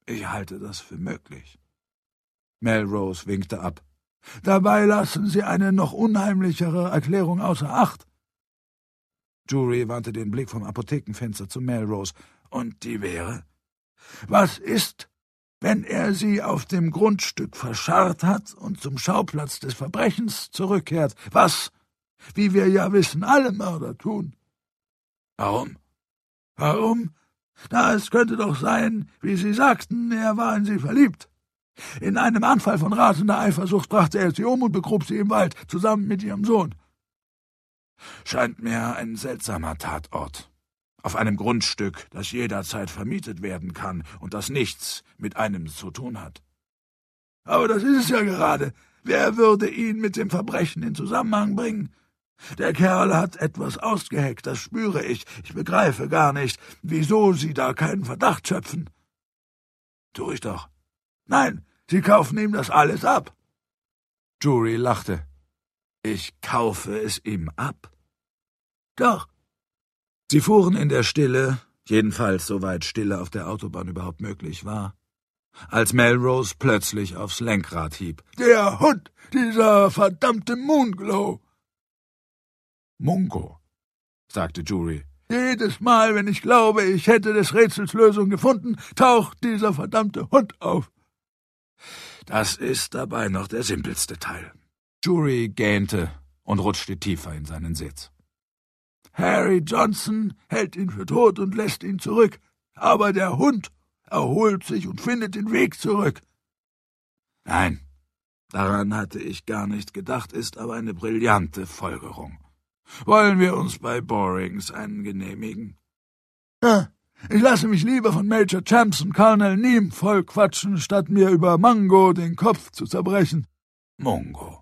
Ich halte das für möglich. Melrose winkte ab. Dabei lassen Sie eine noch unheimlichere Erklärung außer Acht. Jury wandte den Blick vom Apothekenfenster zu Melrose. Und die wäre? Was ist, wenn er sie auf dem Grundstück verscharrt hat und zum Schauplatz des Verbrechens zurückkehrt? Was, wie wir ja wissen, alle Mörder tun. Warum? Warum? Na, es könnte doch sein, wie Sie sagten, er war in sie verliebt. In einem Anfall von rasender Eifersucht brachte er sie um und begrub sie im Wald, zusammen mit ihrem Sohn. Scheint mir ein seltsamer Tatort. Auf einem Grundstück, das jederzeit vermietet werden kann und das nichts mit einem zu tun hat. Aber das ist es ja gerade. Wer würde ihn mit dem Verbrechen in Zusammenhang bringen? Der Kerl hat etwas ausgeheckt, das spüre ich. Ich begreife gar nicht, wieso Sie da keinen Verdacht schöpfen. Tu ich doch. Nein, Sie kaufen ihm das alles ab. Jury lachte. Ich kaufe es ihm ab? Doch. Sie fuhren in der Stille, jedenfalls soweit Stille auf der Autobahn überhaupt möglich war, als Melrose plötzlich aufs Lenkrad hieb. Der Hund, dieser verdammte Moonglow! Mungo, sagte Jury. Jedes Mal, wenn ich glaube, ich hätte des Rätsels Lösung gefunden, taucht dieser verdammte Hund auf. Das ist dabei noch der simpelste Teil. Jury gähnte und rutschte tiefer in seinen Sitz. Harry Johnson hält ihn für tot und lässt ihn zurück, aber der Hund erholt sich und findet den Weg zurück. Nein, daran hatte ich gar nicht gedacht, ist aber eine brillante Folgerung. Wollen wir uns bei Borings einen genehmigen? Ja, ich lasse mich lieber von Major Champs und Colonel Neame voll quatschen, statt mir über Mungo den Kopf zu zerbrechen. Mungo.